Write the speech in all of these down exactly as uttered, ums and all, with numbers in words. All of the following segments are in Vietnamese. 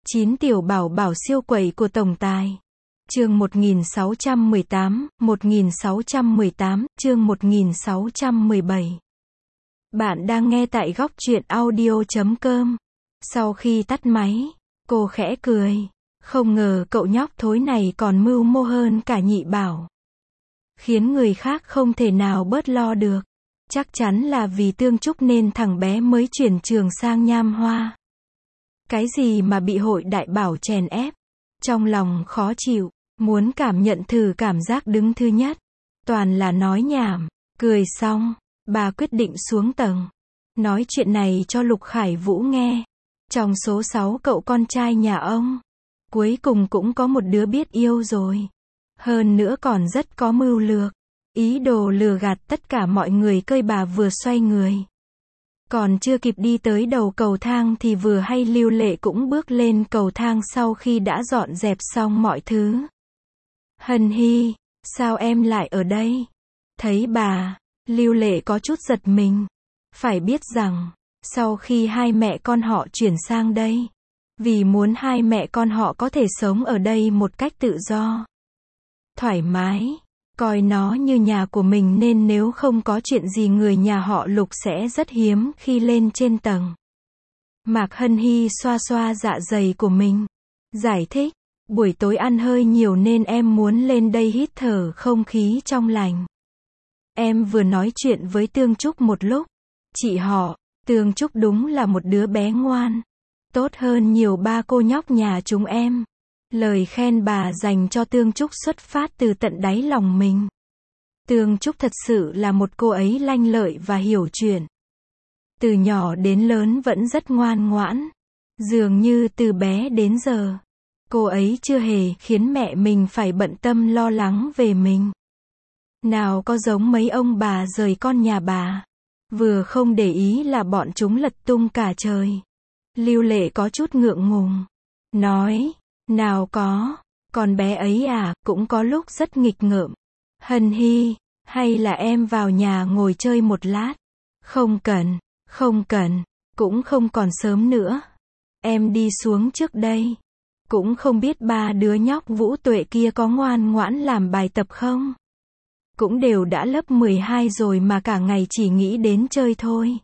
chín tiểu bảo bảo siêu quẩy của tổng tài. Chương một nghìn sáu trăm mười tám, một nghìn sáu trăm mười tám, chương một nghìn sáu trăm mười bảy. Bạn đang nghe tại góc truyện audio chấm com. Sau khi tắt máy, cô khẽ cười. Không ngờ cậu nhóc thối này còn mưu mô hơn cả nhị bảo. Khiến người khác không thể nào bớt lo được. Chắc chắn là vì Tương Trúc nên thằng bé mới chuyển trường sang Nham Hoa. Cái gì mà bị hội đại bảo chèn ép. Trong lòng khó chịu, muốn cảm nhận thử cảm giác đứng thứ nhất. Toàn là nói nhảm. Cười xong, bà quyết định xuống tầng. Nói chuyện này cho Lục Khải Vũ nghe. Trong số sáu cậu con trai nhà ông, cuối cùng cũng có một đứa biết yêu rồi. Hơn nữa còn rất có mưu lược. Ý đồ lừa gạt tất cả mọi người cơi bà vừa xoay người. Còn chưa kịp đi tới đầu cầu thang thì vừa hay Lưu Lệ cũng bước lên cầu thang sau khi đã dọn dẹp xong mọi thứ. Hân Hy, sao em lại ở đây? Thấy bà, Lưu Lệ có chút giật mình. Phải biết rằng, sau khi hai mẹ con họ chuyển sang đây, vì muốn hai mẹ con họ có thể sống ở đây một cách tự do, thoải mái, coi nó như nhà của mình nên nếu không có chuyện gì người nhà họ Lục sẽ rất hiếm khi lên trên tầng. Mạc Hân Hy xoa xoa dạ dày của mình, giải thích, buổi tối ăn hơi nhiều nên em muốn lên đây hít thở không khí trong lành. Em vừa nói chuyện với Tương Trúc một lúc, chị họ, Tương Trúc đúng là một đứa bé ngoan, tốt hơn nhiều ba cô nhóc nhà chúng em. Lời khen bà dành cho Tương Trúc xuất phát từ tận đáy lòng mình. Tương Trúc thật sự là một cô ấy lanh lợi và hiểu chuyện. Từ nhỏ đến lớn vẫn rất ngoan ngoãn. Dường như từ bé đến giờ, cô ấy chưa hề khiến mẹ mình phải bận tâm lo lắng về mình. Nào có giống mấy ông bà rời con nhà bà, vừa không để ý là bọn chúng lật tung cả trời. Lưu Lệ có chút ngượng ngùng, nói, nào có, con bé ấy à, cũng có lúc rất nghịch ngợm. Hân Hy, hay là em vào nhà ngồi chơi một lát? Không cần, không cần, cũng không còn sớm nữa. Em đi xuống trước đây. Cũng không biết ba đứa nhóc Vũ Tuệ kia có ngoan ngoãn làm bài tập không? Cũng đều đã lớp mười hai rồi mà cả ngày chỉ nghĩ đến chơi thôi.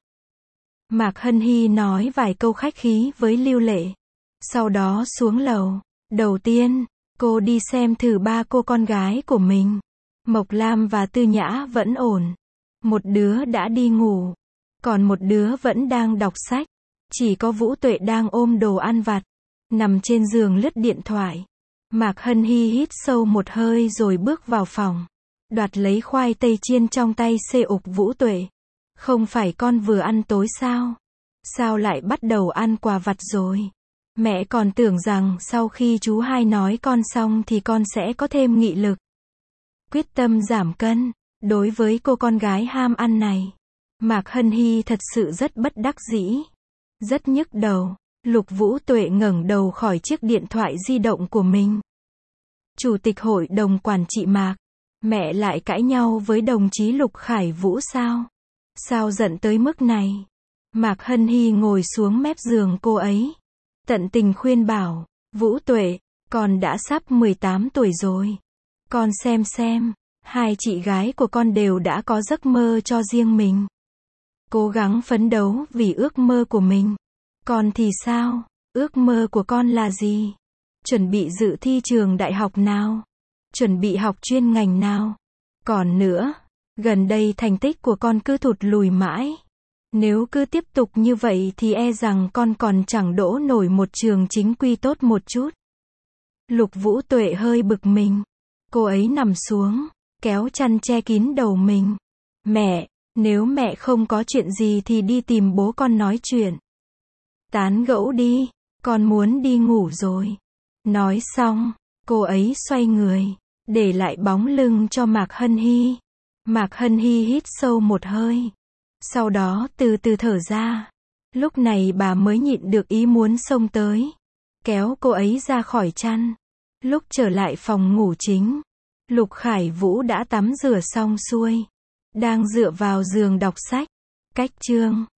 Mạc Hân Hy nói vài câu khách khí với Lưu Lệ. Sau đó xuống lầu. Đầu tiên, cô đi xem thử ba cô con gái của mình. Mộc Lam và Tư Nhã vẫn ổn. Một đứa đã đi ngủ. Còn một đứa vẫn đang đọc sách. Chỉ có Vũ Tuệ đang ôm đồ ăn vặt, nằm trên giường lướt điện thoại. Mạc Hân Hy hít sâu một hơi rồi bước vào phòng. Đoạt lấy khoai tây chiên trong tay xê ục Vũ Tuệ. Không phải con vừa ăn tối sao? Sao lại bắt đầu ăn quà vặt rồi? Mẹ còn tưởng rằng sau khi chú hai nói con xong thì con sẽ có thêm nghị lực, quyết tâm giảm cân. Đối với cô con gái ham ăn này, Mạc Hân Hy thật sự rất bất đắc dĩ, rất nhức đầu. Lục Vũ Tuệ ngẩng đầu khỏi chiếc điện thoại di động của mình. Chủ tịch hội đồng quản trị Mạc, mẹ lại cãi nhau với đồng chí Lục Khải Vũ sao? Sao giận tới mức này? Mạc Hân Hy ngồi xuống mép giường cô ấy, tận tình khuyên bảo, Vũ Tuệ, con đã sắp mười tám tuổi rồi. Con xem xem, hai chị gái của con đều đã có giấc mơ cho riêng mình. Cố gắng phấn đấu vì ước mơ của mình. Con thì sao? Ước mơ của con là gì? Chuẩn bị dự thi trường đại học nào? Chuẩn bị học chuyên ngành nào? Còn nữa, gần đây thành tích của con cứ thụt lùi mãi. Nếu cứ tiếp tục như vậy thì e rằng con còn chẳng đỗ nổi một trường chính quy tốt một chút. Lục Vũ Tuệ hơi bực mình. Cô ấy nằm xuống, kéo chăn che kín đầu mình. Mẹ, nếu mẹ không có chuyện gì thì đi tìm bố con nói chuyện. Tán gẫu đi, con muốn đi ngủ rồi. Nói xong, cô ấy xoay người, để lại bóng lưng cho Mạc Hân Hy. Mạc Hân Hy hít sâu một hơi. Sau đó từ từ thở ra. Lúc này bà mới nhịn được ý muốn xông tới, kéo cô ấy ra khỏi chăn. Lúc trở lại phòng ngủ chính, Lục Khải Vũ đã tắm rửa xong xuôi, đang dựa vào giường đọc sách. Cách chương